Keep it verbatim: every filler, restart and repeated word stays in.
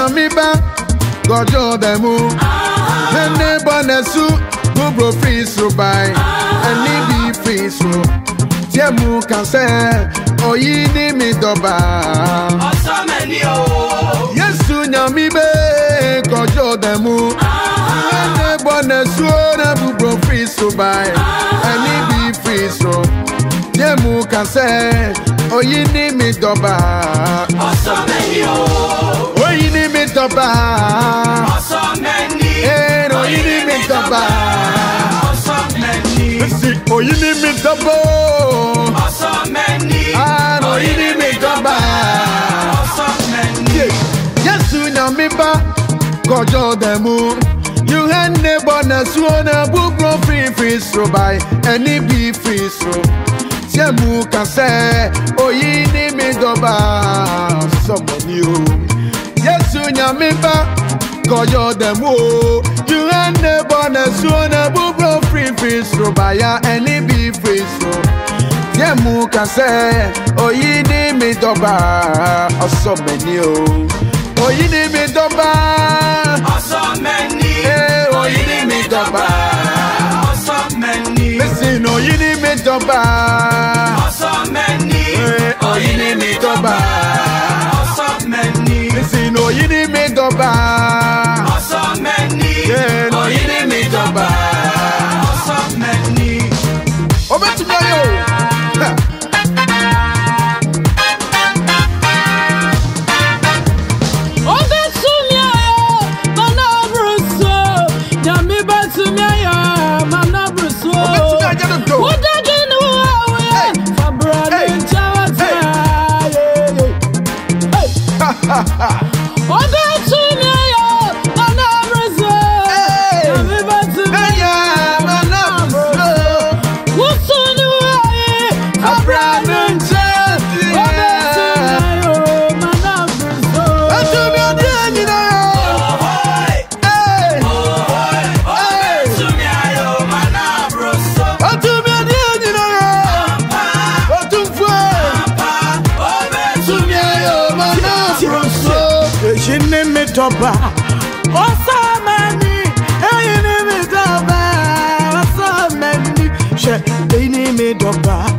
nyamiba gojo demu ene bonesu bubro free so by any be free so tiemu kan se oyi ni mi doba Osameni o Yesu nyamibe gojo demu ene bonesu na bubro free so by any be free so tiemu kan se oyi ni mi doba Osameni o oyi ni mi doba Osameni eh oyi ni mi doba Osameni si oyi ni mi doba Osameni ah oyi ni mi doba Osameni Yesu nyamiba gojo demu you hand neighbor na suona bubro free free so by any be free so tiemu kan se oyi ni mi doba somebody o Yesu nyamiba gojo demu you hand neighbor na suona bubro free free so by any be free so tiemu kan se oyi ni mi doba somebody o oyi ni mi doba Osameni eh oyi ni mi doba Osameni listen oyi ni mi doba Osameni eh oyi ni mi doba Osameni listen oyi ni mi doba Osameni yeah oyi ni mi doba Osameni obetumi ayo Toba Osameni Eyini mi doba Osameni She Eyini mi doba